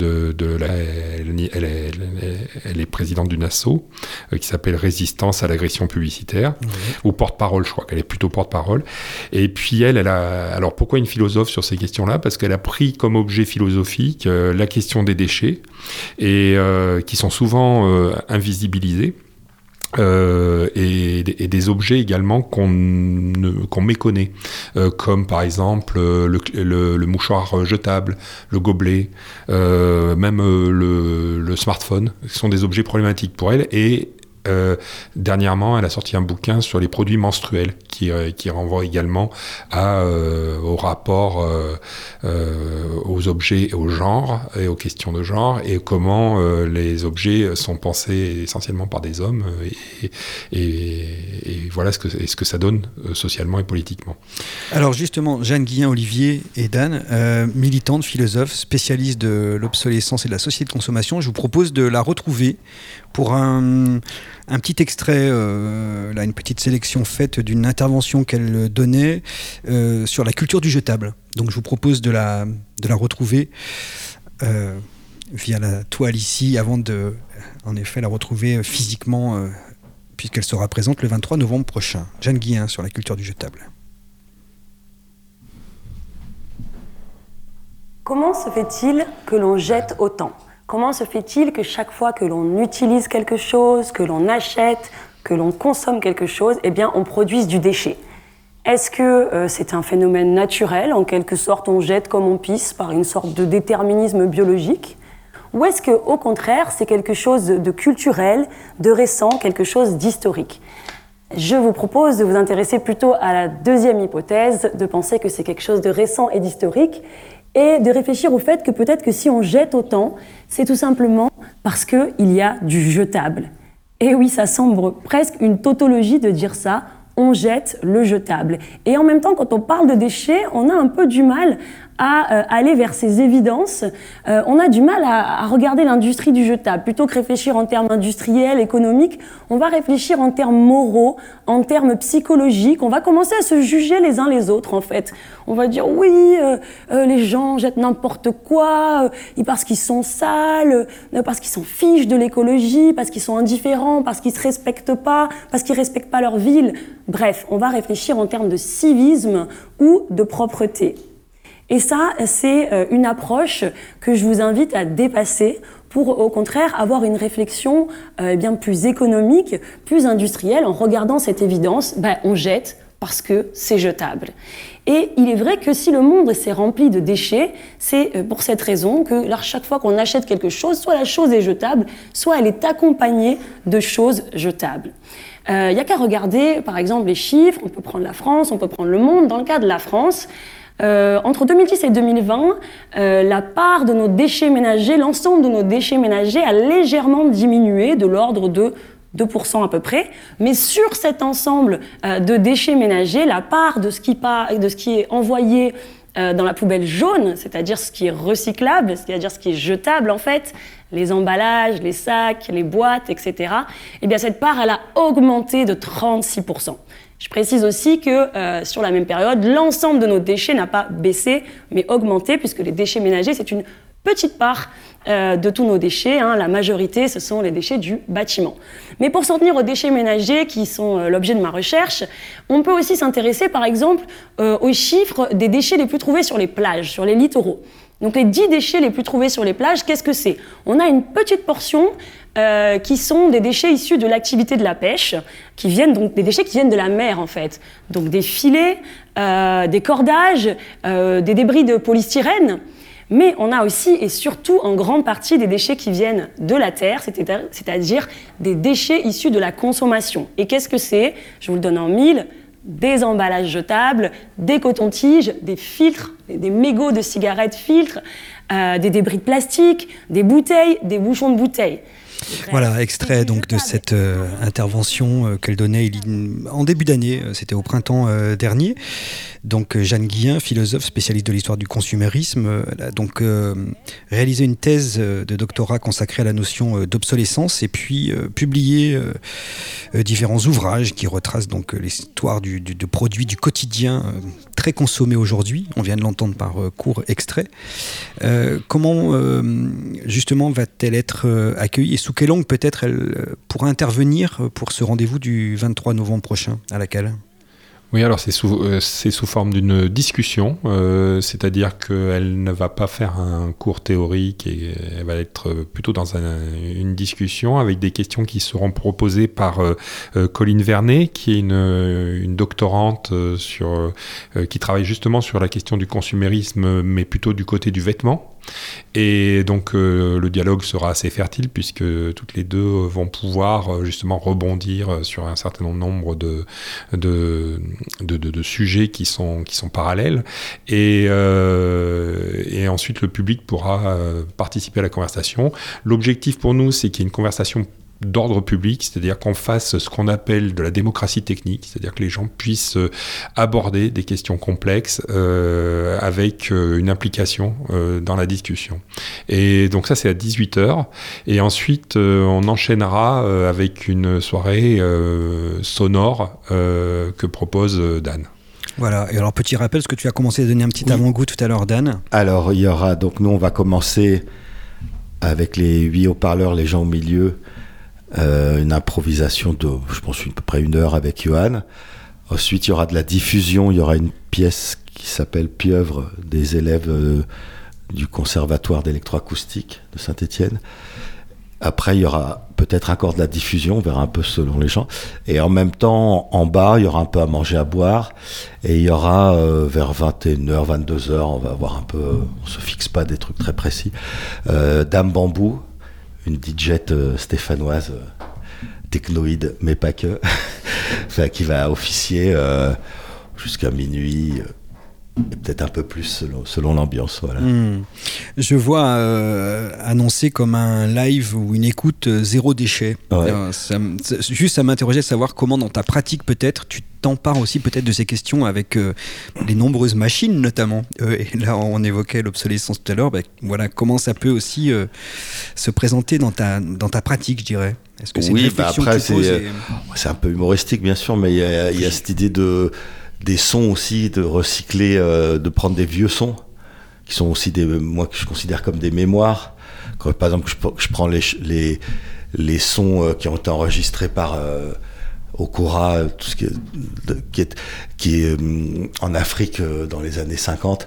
est présidente d'une asso qui s'appelle Résistance à l'agression publicitaire, ou porte-parole, je crois qu'elle est plutôt porte-parole. Et puis elle a... Alors pourquoi une philosophe sur ces questions-là ? Parce qu'elle a pris comme objet philosophique la question des déchets, et qui sont souvent invisibilisés, et des objets également qu'on méconnaît, comme par exemple le mouchoir jetable, le gobelet, même le smartphone, ce sont des objets problématiques pour elle. Et dernièrement, elle a sorti un bouquin sur les produits menstruels qui renvoie également au rapport aux objets et au genre, et aux questions de genre, et comment les objets sont pensés essentiellement par des hommes, et voilà ce que ça donne socialement et politiquement. Alors justement, Jeanne Guillain, Olivier et Dan, militante, philosophe, spécialiste de l'obsolescence et de la société de consommation, je vous propose de la retrouver pour un petit extrait, là, une petite sélection faite d'une intervention qu'elle donnait sur la culture du jetable. Donc je vous propose de la retrouver via la toile ici, avant de, en effet, la retrouver physiquement, puisqu'elle sera présente le 23 novembre prochain. Jeanne Guillain sur la culture du jetable. Comment se fait-il que l'on jette autant ? Comment se fait-il que chaque fois que l'on utilise quelque chose, que l'on achète, que l'on consomme quelque chose, eh bien, on produise du déchet ? Est-ce que c'est un phénomène naturel, en quelque sorte on jette comme on pisse, par une sorte de déterminisme biologique ? Ou est-ce qu'au contraire, c'est quelque chose de culturel, de récent, quelque chose d'historique ? Je vous propose de vous intéresser plutôt à la deuxième hypothèse, de penser que c'est quelque chose de récent et d'historique, et de réfléchir au fait que peut-être que si on jette autant, c'est tout simplement parce qu'il y a du jetable. Et oui, ça semble presque une tautologie de dire ça, on jette le jetable. Et en même temps, quand on parle de déchets, on a un peu du mal à aller vers ces évidences. On a du mal à regarder l'industrie du jetable. Plutôt que réfléchir en termes industriels, économiques, on va réfléchir en termes moraux, en termes psychologiques. On va commencer à se juger les uns les autres, en fait. On va dire, oui, les gens jettent n'importe quoi, parce qu'ils sont sales, parce qu'ils s'en fichent de l'écologie, parce qu'ils sont indifférents, parce qu'ils se respectent pas, parce qu'ils respectent pas leur ville. Bref, on va réfléchir en termes de civisme ou de propreté. Et ça, c'est une approche que je vous invite à dépasser pour, au contraire, avoir une réflexion bien plus économique, plus industrielle, en regardant cette évidence, on jette parce que c'est jetable. Et il est vrai que si le monde s'est rempli de déchets, c'est pour cette raison que chaque fois qu'on achète quelque chose, soit la chose est jetable, soit elle est accompagnée de choses jetables. Il n'y a qu'à regarder, par exemple, les chiffres. On peut prendre la France, on peut prendre le monde. Dans le cas de la France, entre 2010 et 2020, la part de nos déchets ménagers, l'ensemble de nos déchets ménagers a légèrement diminué, de l'ordre de 2% à peu près. Mais sur cet ensemble de déchets ménagers, la part de ce qui est envoyé dans la poubelle jaune, c'est-à-dire ce qui est recyclable, c'est-à-dire ce qui est jetable en fait, les emballages, les sacs, les boîtes, etc., eh bien cette part, elle a augmenté de 36%. Je précise aussi que sur la même période, l'ensemble de nos déchets n'a pas baissé, mais augmenté, puisque les déchets ménagers, c'est une petite part de tous nos déchets. La majorité, ce sont les déchets du bâtiment. Mais pour s'en tenir aux déchets ménagers, qui sont l'objet de ma recherche, on peut aussi s'intéresser, par exemple, aux chiffres des déchets les plus trouvés sur les plages, sur les littoraux. Donc les 10 déchets les plus trouvés sur les plages, qu'est-ce que c'est ? On a une petite portion qui sont des déchets issus de l'activité de la pêche, qui viennent donc des déchets qui viennent de la mer en fait. Donc des filets, des cordages, des débris de polystyrène. Mais on a aussi et surtout en grande partie des déchets qui viennent de la terre, c'est-à-dire des déchets issus de la consommation. Et qu'est-ce que c'est ? Je vous le donne en mille. Des emballages jetables, des cotons-tiges, des filtres, des mégots de cigarettes filtres, des débris de plastique, des bouteilles, des bouchons de bouteilles. Voilà, extrait donc de cette intervention qu'elle donnait en début d'année, c'était au printemps dernier. Donc Jeanne Guillain, philosophe spécialiste de l'histoire du consumérisme, elle a donc réalisé une thèse de doctorat consacrée à la notion d'obsolescence et puis publié différents ouvrages qui retracent donc l'histoire de produits du quotidien très consommés aujourd'hui. On vient de l'entendre par court extrait. Comment justement va-t-elle être accueillie et sous quel angle peut-être elle pourra intervenir pour ce rendez-vous du 23 novembre prochain à la Cale ? Oui, alors c'est sous forme d'une discussion, c'est-à-dire qu'elle ne va pas faire un cours théorique et elle va être plutôt dans une discussion avec des questions qui seront proposées par Colline Vernet, qui est une doctorante qui travaille justement sur la question du consumérisme, mais plutôt du côté du vêtement. Et donc le dialogue sera assez fertile puisque toutes les deux vont pouvoir justement rebondir sur un certain nombre de sujets qui sont parallèles. Et ensuite le public pourra participer à la conversation. L'objectif pour nous, c'est qu'il y ait une conversation d'ordre public, c'est-à-dire qu'on fasse ce qu'on appelle de la démocratie technique, c'est-à-dire que les gens puissent aborder des questions complexes avec une implication dans la discussion. Et donc ça, c'est à 18h. Et ensuite, on enchaînera avec une soirée sonore que propose Dan. Voilà, et alors petit rappel, parce que tu as commencé à donner un petit avant-goût tout à l'heure, Dan. Alors, il y aura, donc nous, on va commencer avec les 8 haut-parleurs, les gens au milieu, une improvisation de, je pense, à peu près 1 heure avec Johan. Ensuite, il y aura de la diffusion, il y aura une pièce qui s'appelle Pieuvre, des élèves du Conservatoire d'électroacoustique de Saint-Étienne. Après, il y aura peut-être encore de la diffusion, on verra un peu selon les gens. Et en même temps, en bas, il y aura un peu à manger, à boire. Et il y aura vers 21h, 22h, on va voir un peu, on se fixe pas des trucs très précis. Dame Bambou, une DJette stéphanoise, technoïde, mais pas que, enfin, qui va officier jusqu'à minuit. Et peut-être un peu plus selon l'ambiance. Voilà. Je vois annoncé comme un live ou une écoute zéro déchet. Ouais. Ça m'interrogeait de savoir comment dans ta pratique peut-être tu t'empares aussi peut-être de ces questions avec les nombreuses machines notamment. Et là on évoquait l'obsolescence tout à l'heure. Voilà, comment ça peut aussi se présenter dans ta pratique, je dirais. Est-ce que c'est une réflexion après, que tu poses c'est un peu humoristique bien sûr, mais il y a cette idée des sons aussi, de recycler, de prendre des vieux sons qui sont aussi moi que je considère comme des mémoires. Quand, par exemple, je prends les sons qui ont été enregistrés par Okura, tout ce qui est en Afrique dans les années 50.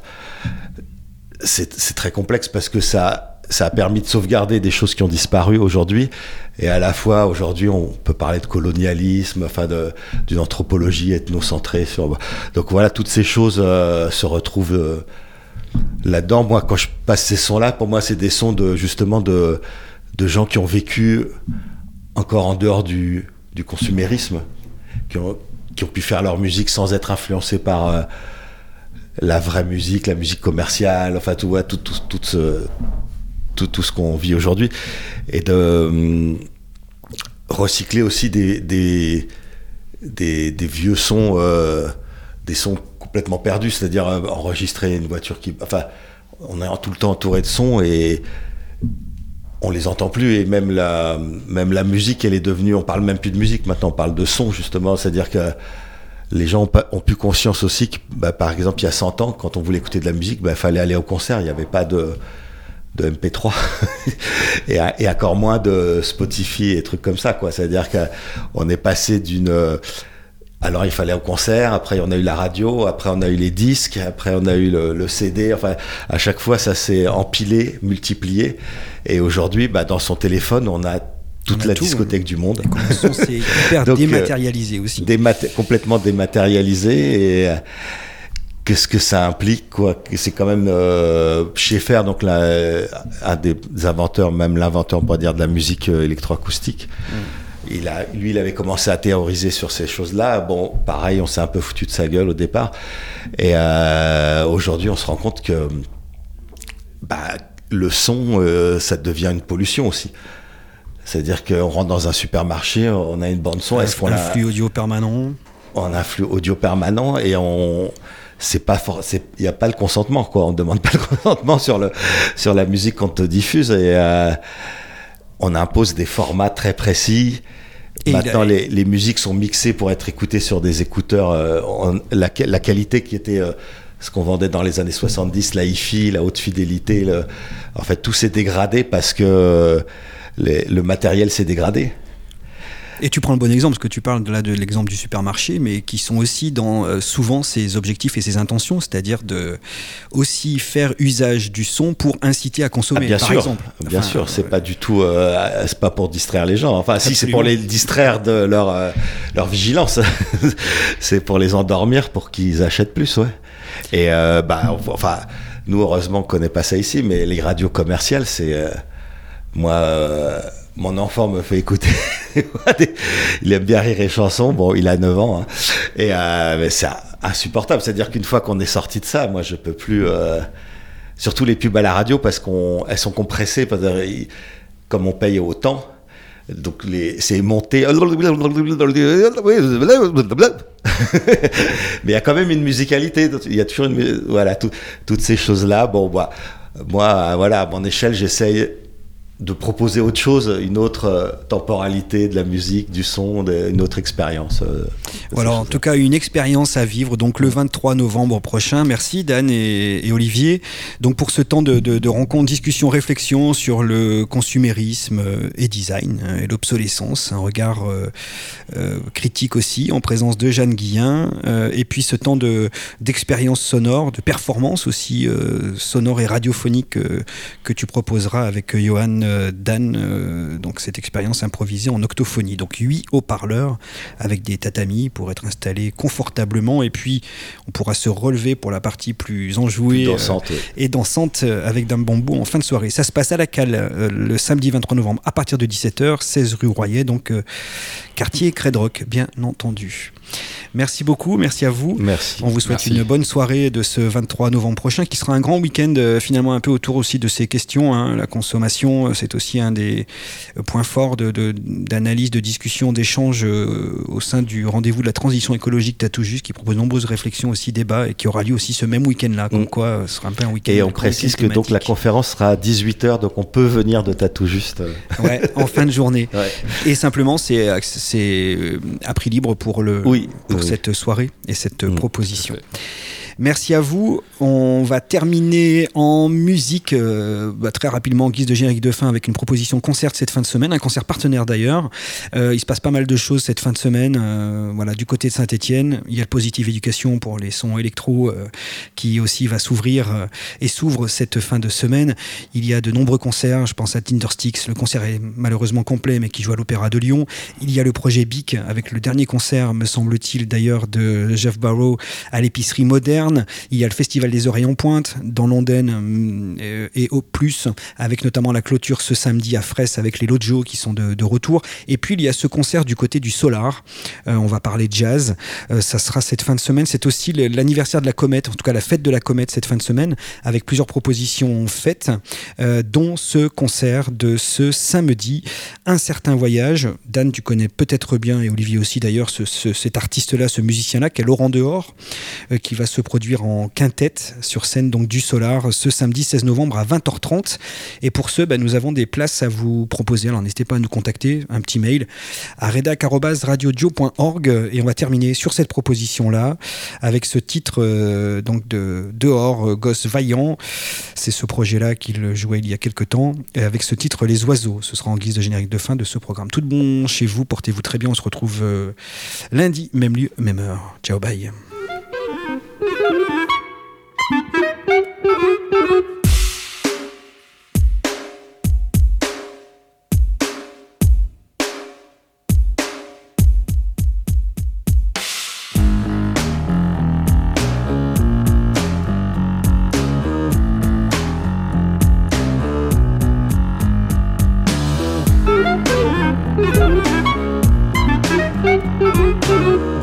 C'est très complexe parce que ça a permis de sauvegarder des choses qui ont disparu aujourd'hui. Et à la fois, aujourd'hui, on peut parler de colonialisme, enfin d'une anthropologie ethnocentrée. Donc voilà, toutes ces choses se retrouvent là-dedans. Moi, quand je passe ces sons-là, pour moi, c'est des sons justement de gens qui ont vécu encore en dehors du consumérisme, qui ont pu faire leur musique sans être influencés par la vraie musique, la musique commerciale, enfin tout ce qu'on vit aujourd'hui, et de recycler aussi des vieux sons, des sons complètement perdus, c'est-à-dire enregistrer une voiture on est tout le temps entouré de sons et on les entend plus, et même la musique, elle est devenue, on parle même plus de musique maintenant, on parle de son justement, c'est-à-dire que les gens ont plus conscience aussi que, par exemple, il y a 100 ans, quand on voulait écouter de la musique, fallait aller au concert, il n'y avait pas de MP3 et encore moins de Spotify et trucs comme ça, quoi. C'est-à-dire qu'on est passé alors il fallait au concert, après on a eu la radio, après on a eu les disques, après on a eu le CD, enfin à chaque fois ça s'est empilé, multiplié, et aujourd'hui dans son téléphone on a toute la discothèque du monde. C'est hyper dématérialisé aussi. Complètement dématérialisé, et qu'est-ce que ça implique, quoi. C'est quand même Schaeffer, donc un des inventeurs, même l'inventeur, on pourrait dire, de la musique électroacoustique. Il avait commencé à théoriser sur ces choses-là. Bon, pareil, on s'est un peu foutu de sa gueule au départ. Et aujourd'hui, on se rend compte que le son, ça devient une pollution aussi. C'est-à-dire qu'on rentre dans un supermarché, on a une bande son. Est-ce qu'on a un flux audio permanent ? On a un flux audio permanent et il n'y a pas le consentement, quoi. On ne demande pas le consentement sur la musique qu'on te diffuse, et on impose des formats très précis. Et maintenant, les musiques sont mixées pour être écoutées sur des écouteurs. La qualité qui était ce qu'on vendait dans les années 70, la hi-fi, la haute fidélité, en fait, tout s'est dégradé parce que le matériel s'est dégradé. Et tu prends le bon exemple, parce que tu parles de l'exemple du supermarché, mais qui sont aussi dans souvent ses objectifs et ses intentions, c'est-à-dire de aussi faire usage du son pour inciter à consommer, par exemple. Bien sûr, c'est pas du tout, c'est pas pour distraire les gens. Enfin, absolument. Si, c'est pour les distraire de leur vigilance. C'est pour les endormir, pour qu'ils achètent plus, ouais. Et nous, heureusement, on connaît pas ça ici, mais les radios commerciales, c'est moi. Mon enfant me fait écouter. Il aime bien rire et chansons. Bon, il a 9 ans. Hein. Et mais c'est insupportable. C'est-à-dire qu'une fois qu'on est sorti de ça, moi, je peux plus... surtout les pubs à la radio, parce qu'elles sont compressées. Comme on paye autant, donc c'est monté... Mais il y a quand même une musicalité. Il y a toujours voilà, toutes ces choses-là. Bon, moi, voilà, à mon échelle, j'essaye de proposer autre chose, une autre temporalité de la musique, du son, une autre expérience. Voilà, en tout cas, une expérience à vivre, donc le 23 novembre prochain. Merci Dan et Olivier. Donc pour ce temps de rencontre, discussion, réflexion sur le consumérisme et design et l'obsolescence, un regard critique aussi, en présence de Jeanne Guillain, et puis ce temps d'expérience sonore, de performance aussi sonore et radiophonique que tu proposeras avec Johan Dan, donc cette expérience improvisée en octophonie. Donc 8 haut-parleurs avec des tatamis pour être installés confortablement, et puis on pourra se relever pour la partie plus enjouée et dansante avec Dame Bambou en fin de soirée. Ça se passe à la Cale le samedi 23 novembre à partir de 17h, 16 rue Royer, donc quartier Credrock, bien entendu. Merci beaucoup, merci à vous. Merci. On vous souhaite une bonne soirée de ce 23 novembre prochain, qui sera un grand week-end finalement un peu autour aussi de ces questions. Hein. La consommation, c'est aussi un des points forts d'analyse, de discussion, d'échange au sein du rendez-vous de la transition écologique T'as tout juste, qui propose de nombreuses réflexions aussi, débats, et qui aura lieu aussi ce même week-end-là. Comme quoi, ce sera un peu un week-end. Et on précise que donc la conférence sera à 18h, donc on peut venir de T'as tout juste. Ouais, en fin de journée. Ouais. Et simplement, c'est à prix libre pour cette soirée et cette proposition. Merci à vous. On va terminer en musique très rapidement en guise de générique de fin avec une proposition concert cette fin de semaine, un concert partenaire d'ailleurs. Il se passe pas mal de choses cette fin de semaine. Voilà, du côté de Saint-Étienne, il y a le Positive Éducation pour les sons électro qui aussi va s'ouvrir et s'ouvre cette fin de semaine. Il y a de nombreux concerts, je pense à Tindersticks, le concert est malheureusement complet mais qui joue à l'Opéra de Lyon. Il y a le projet BIC avec le dernier concert, me semble-t-il d'ailleurs, de Jeff Barrow à l'épicerie moderne. Il y a le Festival des Oreilles en Pointe dans l'Ondaine et au plus, avec notamment la clôture ce samedi à Fraisse avec les Lojos qui sont de retour. Et puis il y a ce concert du côté du Solar. On va parler jazz. Ça sera cette fin de semaine. C'est aussi l'anniversaire de la Comète, en tout cas la fête de la Comète cette fin de semaine, avec plusieurs propositions faites, dont ce concert de ce samedi, Un certain voyage. Dan, tu connais peut-être bien, et Olivier aussi d'ailleurs, cet artiste-là, ce musicien-là, qui est Laurent Dehors, qui va se produire en quintette sur scène donc du Solar ce samedi 16 novembre à 20h30. Et pour ce, nous avons des places à vous proposer. Alors n'hésitez pas à nous contacter, un petit mail à redac@radiodio.org. Et on va terminer sur cette proposition-là avec ce titre donc de Dehors, Gosse Vaillant. C'est ce projet-là qu'il jouait il y a quelques temps. Et avec ce titre, Les Oiseaux. Ce sera en guise de générique de fin de ce programme. Tout de bon chez vous, portez-vous très bien. On se retrouve lundi, même lieu, même heure. Ciao, bye. Thank you.